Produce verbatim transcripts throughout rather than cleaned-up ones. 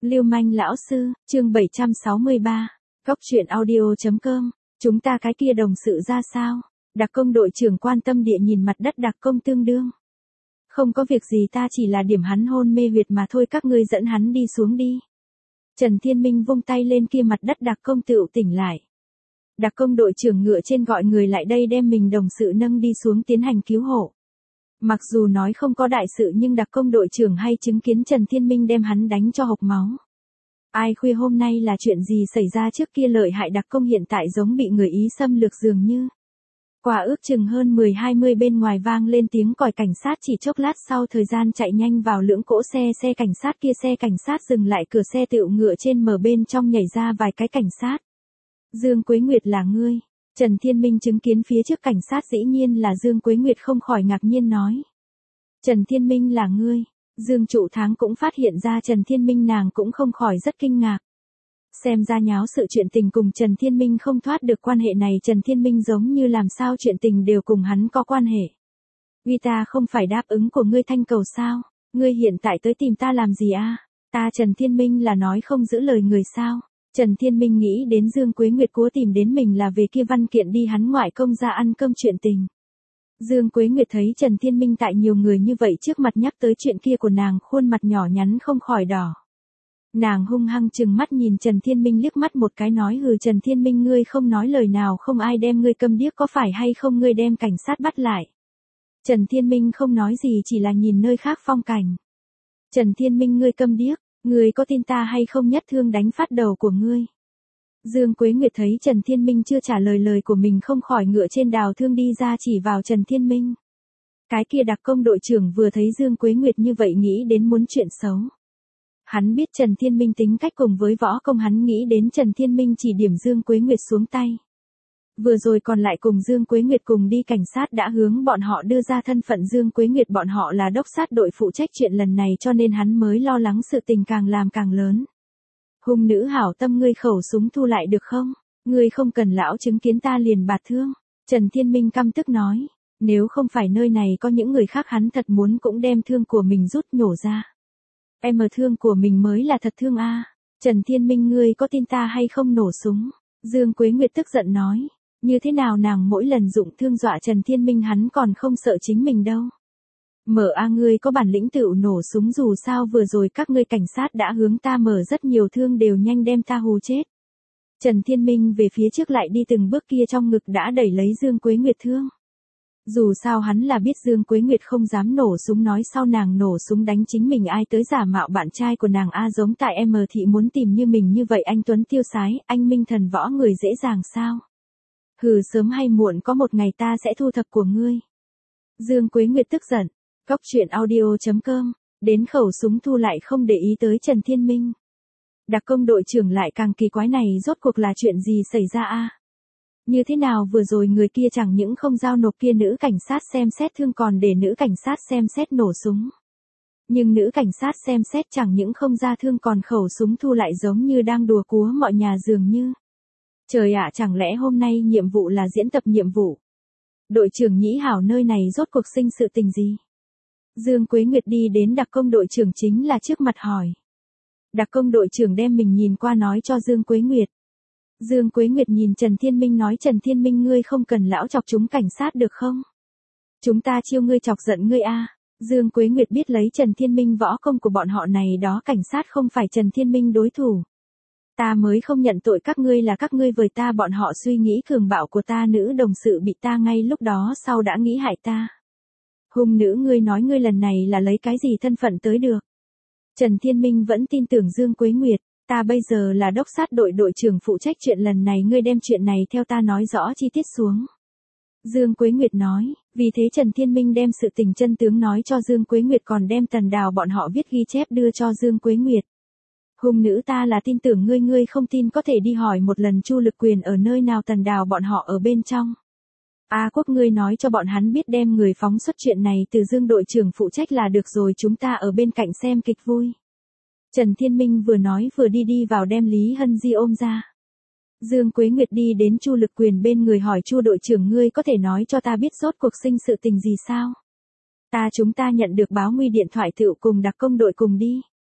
Lưu manh lão sư, chương bảy trăm sáu mươi ba, Góc truyện audio chấm com, chúng ta cái kia đồng sự ra sao? Đặc công đội trưởng quan tâm địa nhìn mặt đất đặc công tương đương. Không có việc gì, ta chỉ là điểm hắn hôn mê huyệt mà thôi, các ngươi dẫn hắn đi xuống đi. Trần Thiên Minh vung tay lên, kia mặt đất đặc công tựu tỉnh lại. Đặc công đội trưởng ngựa trên gọi người lại đây đem mình đồng sự nâng đi xuống tiến hành cứu hộ. Mặc dù nói không có đại sự nhưng đặc công đội trưởng hay chứng kiến Trần Thiên Minh đem hắn đánh cho hộc máu. Ai khuya hôm nay là chuyện gì xảy ra, trước kia lợi hại đặc công hiện tại giống bị người Ý xâm lược dường như. Quả ước chừng hơn mười hai mươi bên ngoài vang lên tiếng còi cảnh sát, chỉ chốc lát sau thời gian chạy nhanh vào lưỡng cỗ xe, xe cảnh sát kia xe cảnh sát dừng lại, cửa xe tựu ngựa trên mở bên trong nhảy ra vài cái cảnh sát. Dương Quế Nguyệt là ngươi? Trần Thiên Minh chứng kiến phía trước cảnh sát dĩ nhiên là Dương Quế Nguyệt không khỏi ngạc nhiên nói. Trần Thiên Minh là ngươi? Dương Trụ Tháng cũng phát hiện ra Trần Thiên Minh, nàng cũng không khỏi rất kinh ngạc. Xem ra nháo sự chuyện tình cùng Trần Thiên Minh không thoát được quan hệ này, Trần Thiên Minh giống như làm sao chuyện tình đều cùng hắn có quan hệ. Vì ta không phải đáp ứng của ngươi thanh cầu sao? Ngươi hiện tại tới tìm ta làm gì a? Ta Trần Thiên Minh là nói không giữ lời người sao? Trần Thiên Minh nghĩ đến Dương Quế Nguyệt cố tìm đến mình là về kia văn kiện đi hắn ngoại công ra ăn cơm chuyện tình. Dương Quế Nguyệt thấy Trần Thiên Minh tại nhiều người như vậy trước mặt nhắc tới chuyện kia của nàng, khuôn mặt nhỏ nhắn không khỏi đỏ. Nàng hung hăng trừng mắt nhìn Trần Thiên Minh liếc mắt một cái nói, hừ Trần Thiên Minh, ngươi không nói lời nào, không ai đem ngươi câm điếc có phải hay không, ngươi đem cảnh sát bắt lại. Trần Thiên Minh không nói gì, chỉ là nhìn nơi khác phong cảnh. Trần Thiên Minh, ngươi câm điếc, ngươi có tin ta hay không nhất thương đánh phát đầu của ngươi. Dương Quế Nguyệt thấy Trần Thiên Minh chưa trả lời lời của mình không khỏi ngựa trên đào thương đi ra chỉ vào Trần Thiên Minh. Cái kia đặc công đội trưởng vừa thấy Dương Quế Nguyệt như vậy nghĩ đến muốn chuyện xấu. Hắn biết Trần Thiên Minh tính cách cùng với võ công, hắn nghĩ đến Trần Thiên Minh chỉ điểm Dương Quế Nguyệt xuống tay. Vừa rồi còn lại cùng Dương Quế Nguyệt cùng đi, cảnh sát đã hướng bọn họ đưa ra thân phận Dương Quế Nguyệt, bọn họ là đốc sát đội phụ trách chuyện lần này, cho nên hắn mới lo lắng sự tình càng làm càng lớn. Hung nữ hảo tâm, ngươi khẩu súng thu lại được không? Ngươi không cần lão chứng kiến ta liền bạt thương. Trần Thiên Minh căm tức nói, nếu không phải nơi này có những người khác hắn thật muốn cũng đem thương của mình rút nhổ ra. Em ở thương của mình mới là thật thương a. Trần Thiên Minh, ngươi có tin ta hay không nổ súng? Dương Quế Nguyệt tức giận nói, như thế nào nàng mỗi lần dụng thương dọa Trần Thiên Minh hắn còn không sợ chính mình đâu. Mở a, ngươi có bản lĩnh tựu nổ súng, dù sao vừa rồi các ngươi cảnh sát đã hướng ta mở rất nhiều thương, đều nhanh đem ta hù chết. Trần Thiên Minh về phía trước lại đi từng bước, kia trong ngực đã đẩy lấy Dương Quế Nguyệt thương. Dù sao hắn là biết Dương Quế Nguyệt không dám nổ súng, nói sau nàng nổ súng đánh chính mình, ai tới giả mạo bạn trai của nàng a, giống tại em thị muốn tìm như mình như vậy anh tuấn tiêu sái, anh minh thần võ người dễ dàng sao? Hừ, sớm hay muộn có một ngày ta sẽ thu thập của ngươi. Dương Quế Nguyệt tức giận. Góc truyện audio chấm com, đến khẩu súng thu lại không để ý tới Trần Thiên Minh. Đặc công đội trưởng lại càng kỳ quái, này rốt cuộc là chuyện gì xảy ra a? Như thế nào vừa rồi người kia chẳng những không giao nộp kia nữ cảnh sát xem xét thương còn để nữ cảnh sát xem xét nổ súng. Nhưng nữ cảnh sát xem xét chẳng những không ra thương còn khẩu súng thu lại, giống như đang đùa cúa mọi nhà dường như. Trời ạ, chẳng lẽ hôm nay nhiệm vụ là diễn tập nhiệm vụ? Đội trưởng nhĩ hảo, nơi này rốt cuộc sinh sự tình gì? Dương Quế Nguyệt đi đến đặc công đội trưởng chính là trước mặt hỏi. Đặc công đội trưởng đem mình nhìn qua nói cho Dương Quế Nguyệt. Dương Quế Nguyệt nhìn Trần Thiên Minh nói, Trần Thiên Minh, ngươi không cần lão chọc chúng cảnh sát được không? Chúng ta chiêu ngươi chọc giận ngươi a. Dương Quế Nguyệt biết lấy Trần Thiên Minh võ công của bọn họ này đó, cảnh sát không phải Trần Thiên Minh đối thủ. Ta mới không nhận tội các ngươi, là các ngươi vời ta, bọn họ suy nghĩ cường bạo của ta, nữ đồng sự bị ta ngay lúc đó sau đã nghĩ hại ta. Hung nữ, ngươi nói ngươi lần này là lấy cái gì thân phận tới được? Trần Thiên Minh vẫn tin tưởng Dương Quế Nguyệt, ta bây giờ là đốc sát đội đội trưởng phụ trách chuyện lần này, ngươi đem chuyện này theo ta nói rõ chi tiết xuống. Dương Quế Nguyệt nói, vì thế Trần Thiên Minh đem sự tình chân tướng nói cho Dương Quế Nguyệt, còn đem Tần Đào bọn họ viết ghi chép đưa cho Dương Quế Nguyệt. Hung nữ, ta là tin tưởng ngươi, ngươi không tin có thể đi hỏi một lần Chu Lực Quyền ở nơi nào, Tần Đào bọn họ ở bên trong. A Quốc, ngươi nói cho bọn hắn biết đem người phóng xuất chuyện này từ Dương đội trưởng phụ trách là được rồi, chúng ta ở bên cạnh xem kịch vui. Trần Thiên Minh vừa nói vừa đi đi vào đem Lý Hân Di ôm ra. Dương Quế Nguyệt đi đến Chu Lực Quyền bên người hỏi, Chu đội trưởng, ngươi có thể nói cho ta biết rốt cuộc sinh sự tình gì sao? Ta chúng ta nhận được báo nguy điện thoại, tựu cùng đặc công đội cùng đi.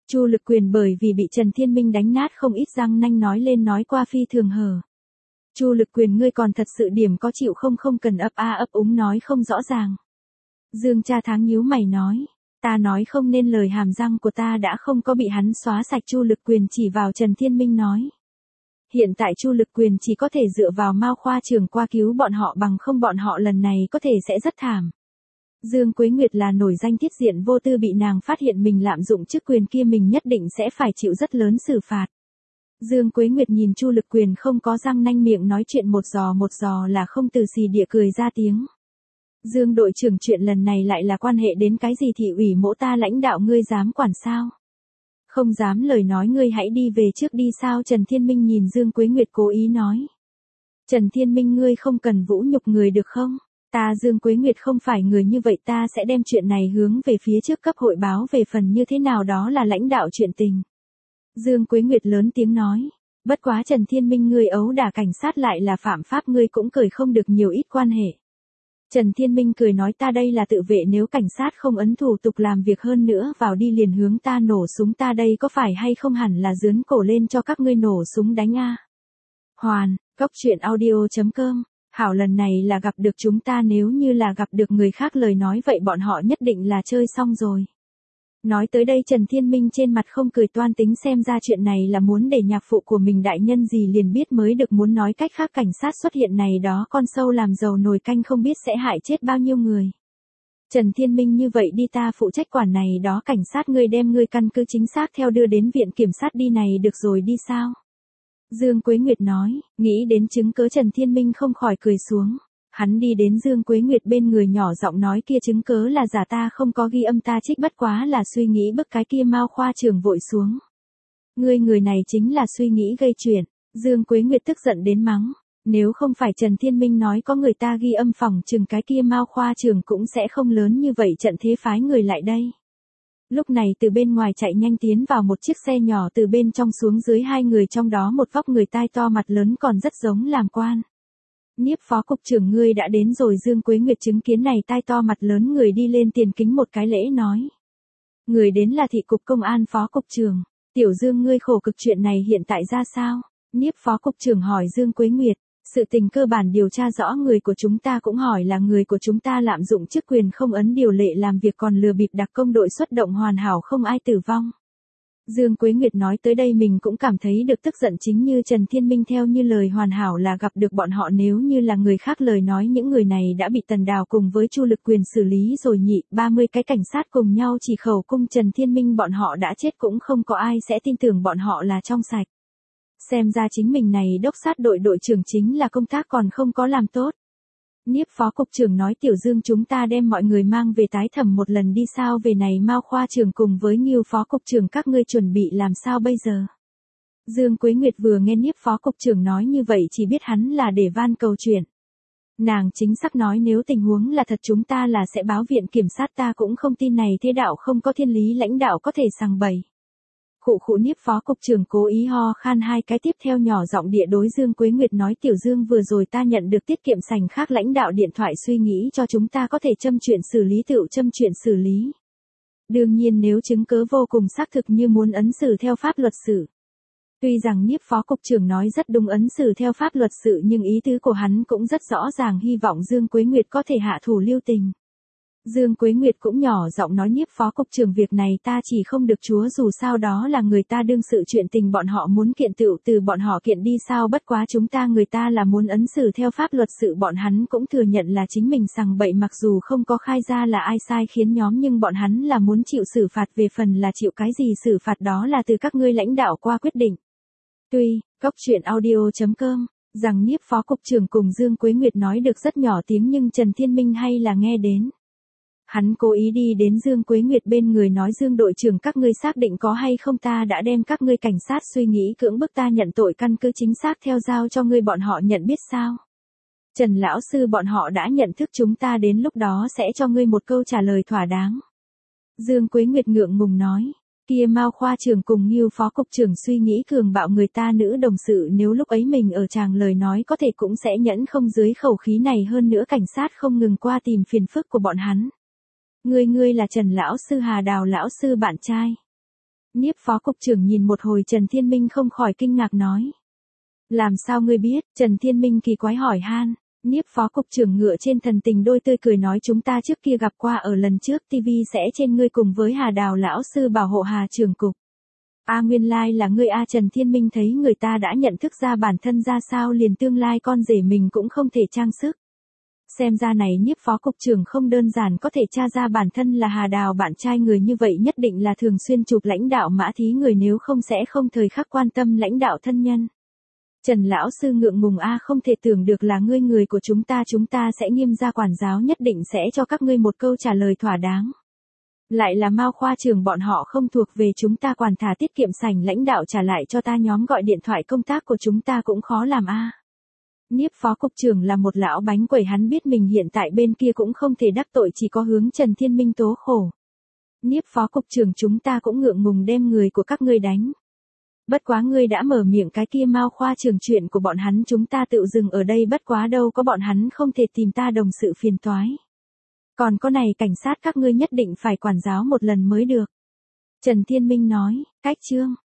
Chu Lực Quyền bởi vì bị Trần Thiên Minh đánh nát không ít răng nanh nói lên nói qua phi thường hờ. Chu Lực Quyền ngươi còn thật sự điểm có chịu không không cần ấp a ấp úng nói không rõ ràng. Dương Cha Tháng nhíu mày nói, ta nói không nên lời hàm răng của ta đã không có bị hắn xóa sạch. Chu Lực Quyền chỉ vào Trần Thiên Minh nói. Hiện tại Chu Lực Quyền chỉ có thể dựa vào Mao Khoa Trường qua cứu bọn họ, bằng không bọn họ lần này có thể sẽ rất thảm. Dương Quế Nguyệt là nổi danh tiết diện vô tư, bị nàng phát hiện mình lạm dụng chức quyền kia mình nhất định sẽ phải chịu rất lớn xử phạt. Dương Quế Nguyệt nhìn Chu Lực Quyền không có răng nanh miệng nói chuyện một giò một giò là không từ xì địa cười ra tiếng. Dương đội trưởng, chuyện lần này lại là quan hệ đến cái gì? Thị ủy mỗ ta lãnh đạo ngươi dám quản sao? Không dám lời nói ngươi hãy đi về trước đi. Sao? Trần Thiên Minh nhìn Dương Quế Nguyệt cố ý nói. Trần Thiên Minh ngươi không cần vũ nhục người được không? Ta Dương Quế Nguyệt không phải người như vậy, ta sẽ đem chuyện này hướng về phía trước cấp hội báo về phần như thế nào đó là lãnh đạo chuyện tình. Dương Quế Nguyệt lớn tiếng nói. Bất quá Trần Thiên Minh ngươi ấu đả cảnh sát lại là phạm pháp, ngươi cũng cười không được nhiều ít quan hệ. Trần Thiên Minh cười nói ta đây là tự vệ, nếu cảnh sát không ấn thủ tục làm việc hơn nữa vào đi liền hướng ta nổ súng, ta đây có phải hay không hẳn là dướn cổ lên cho các ngươi nổ súng đánh a. Hoàn, góc truyện audio chấm com. Hảo, lần này là gặp được chúng ta, nếu như là gặp được người khác lời nói vậy bọn họ nhất định là chơi xong rồi. Nói tới đây Trần Thiên Minh trên mặt không cười, toan tính xem ra chuyện này là muốn để nhạc phụ của mình đại nhân gì liền biết mới được, muốn nói cách khác cảnh sát xuất hiện này đó con sâu làm dầu nồi canh không biết sẽ hại chết bao nhiêu người. Trần Thiên Minh như vậy đi, ta phụ trách quản này đó cảnh sát, ngươi đem ngươi căn cứ chính xác theo đưa đến viện kiểm sát đi này được rồi đi sao? Dương Quế Nguyệt nói, nghĩ đến chứng cớ Trần Thiên Minh không khỏi cười xuống. Hắn đi đến Dương Quế Nguyệt bên người nhỏ giọng nói kia chứng cớ là giả, ta không có ghi âm, ta trích bất quá là suy nghĩ bức cái kia Mao Khoa Trường vội xuống. Ngươi người này chính là suy nghĩ gây chuyện. Dương Quế Nguyệt tức giận đến mắng. Nếu không phải Trần Thiên Minh nói có người ta ghi âm, phòng chừng cái kia Mao Khoa Trường cũng sẽ không lớn như vậy trận thế phái người lại đây. Lúc này từ bên ngoài chạy nhanh tiến vào một chiếc xe nhỏ, từ bên trong xuống dưới hai người, trong đó một vóc người tai to mặt lớn còn rất giống làm quan. Nhiếp phó cục trưởng ngươi đã đến rồi. Dương Quế Nguyệt chứng kiến này tai to mặt lớn người đi lên tiền kính một cái lễ nói. Người đến là thị cục công an phó cục trưởng. Tiểu Dương ngươi khổ cực, chuyện này hiện tại ra sao? Nhiếp phó cục trưởng hỏi Dương Quế Nguyệt. Sự tình cơ bản điều tra rõ, người của chúng ta cũng hỏi là người của chúng ta lạm dụng chức quyền không ấn điều lệ làm việc còn lừa bịp, đặc công đội xuất động hoàn hảo, không ai tử vong. Dương Quế Nguyệt nói tới đây mình cũng cảm thấy được tức giận, chính như Trần Thiên Minh theo như lời hoàn hảo là gặp được bọn họ, nếu như là người khác lời nói những người này đã bị Tần Đào cùng với Chu Lực Quyền xử lý rồi nhị, ba mươi cái cảnh sát cùng nhau chỉ khẩu cung Trần Thiên Minh bọn họ đã chết cũng không có ai sẽ tin tưởng bọn họ là trong sạch. Xem ra chính mình này đốc sát đội đội trưởng chính là công tác còn không có làm tốt. Nhiếp phó cục trưởng nói Tiểu Dương chúng ta đem mọi người mang về tái thẩm một lần đi. Sao về này Mao Khoa Trường cùng với Ngưu phó cục trưởng các ngươi chuẩn bị làm sao bây giờ? Dương Quế Nguyệt vừa nghe Nhiếp phó cục trưởng nói như vậy chỉ biết hắn là để van cầu chuyện. Nàng chính xác nói nếu tình huống là thật chúng ta là sẽ báo viện kiểm sát, ta cũng không tin này thế đạo không có thiên lý lãnh đạo có thể sằng bậy. Khụ khụ, Nhiếp phó cục trưởng cố ý ho khan hai cái, tiếp theo nhỏ giọng địa đối Dương Quế Nguyệt nói Tiểu Dương vừa rồi ta nhận được tiết kiệm sành khác lãnh đạo điện thoại suy nghĩ cho chúng ta có thể châm chuyện xử lý tựu châm chuyện xử lý. Đương nhiên nếu chứng cớ vô cùng xác thực như muốn ấn xử theo pháp luật xử. Tuy rằng Nhiếp phó cục trưởng nói rất đúng ấn xử theo pháp luật xử nhưng ý tứ của hắn cũng rất rõ ràng, hy vọng Dương Quế Nguyệt có thể hạ thủ lưu tình. Dương Quế Nguyệt cũng nhỏ giọng nói Nhiếp phó cục trưởng việc này ta chỉ không được chúa, dù sao đó là người ta đương sự chuyện tình, bọn họ muốn kiện tựu từ bọn họ kiện đi sao, bất quá chúng ta người ta là muốn ấn xử theo pháp luật sự, bọn hắn cũng thừa nhận là chính mình sằng bậy, mặc dù không có khai ra là ai sai khiến nhóm nhưng bọn hắn là muốn chịu xử phạt, về phần là chịu cái gì xử phạt đó là từ các ngươi lãnh đạo qua quyết định. Tuy, góc truyện audio chấm com, rằng Nhiếp phó cục trưởng cùng Dương Quế Nguyệt nói được rất nhỏ tiếng nhưng Trần Thiên Minh hay là nghe đến. Hắn cố ý đi đến Dương Quế Nguyệt bên người nói Dương đội trưởng các ngươi xác định có hay không, ta đã đem các ngươi cảnh sát suy nghĩ cưỡng bức ta nhận tội căn cứ chính xác theo giao cho ngươi, bọn họ nhận biết sao? Trần lão sư bọn họ đã nhận thức, chúng ta đến lúc đó sẽ cho ngươi một câu trả lời thỏa đáng. Dương Quế Nguyệt ngượng ngùng nói, kia Mao Khoa Trường cùng Ngưu phó cục trưởng suy nghĩ cường bạo người ta nữ đồng sự, nếu lúc ấy mình ở tràng lời nói có thể cũng sẽ nhẫn không dưới khẩu khí này, hơn nữa cảnh sát không ngừng qua tìm phiền phức của bọn hắn. Ngươi ngươi là Trần lão sư Hà Đào lão sư bạn trai. Nhiếp phó cục trưởng nhìn một hồi Trần Thiên Minh không khỏi kinh ngạc nói. Làm sao ngươi biết? Trần Thiên Minh kỳ quái hỏi han. Nhiếp phó cục trưởng ngựa trên thần tình đôi tươi cười nói chúng ta trước kia gặp qua ở lần trước ti vi sẽ trên ngươi cùng với Hà Đào lão sư bảo hộ Hà trưởng cục. A nguyên lai là ngươi A Trần Thiên Minh thấy người ta đã nhận thức ra bản thân ra sao liền tương lai con rể mình cũng không thể trang sức. Xem ra này nhiếp phó cục trưởng không đơn giản có thể tra ra bản thân là Hà Đào bạn trai người như vậy nhất định là thường xuyên chụp lãnh đạo mã thí người nếu không sẽ không thời khắc quan tâm lãnh đạo thân nhân. Trần lão sư ngượng ngùng A không thể tưởng được là ngươi người của chúng ta chúng ta sẽ nghiêm gia quản giáo nhất định sẽ cho các ngươi một câu trả lời thỏa đáng. Lại là Mao khoa trưởng bọn họ không thuộc về chúng ta quản thả tiết kiệm sảnh lãnh đạo trả lại cho ta nhóm gọi điện thoại công tác của chúng ta cũng khó làm A. Nhiếp phó cục trưởng là một lão bánh quẩy hắn biết mình hiện tại bên kia cũng không thể đắc tội chỉ có hướng Trần Thiên Minh tố khổ. Nhiếp phó cục trưởng chúng ta cũng ngượng ngùng đem người của các ngươi đánh. Bất quá ngươi đã mở miệng cái kia Mao khoa trưởng chuyện của bọn hắn chúng ta tự dừng ở đây bất quá đâu có bọn hắn không thể tìm ta đồng sự phiền toái. Còn có này cảnh sát các ngươi nhất định phải quản giáo một lần mới được. Trần Thiên Minh nói, cách chương.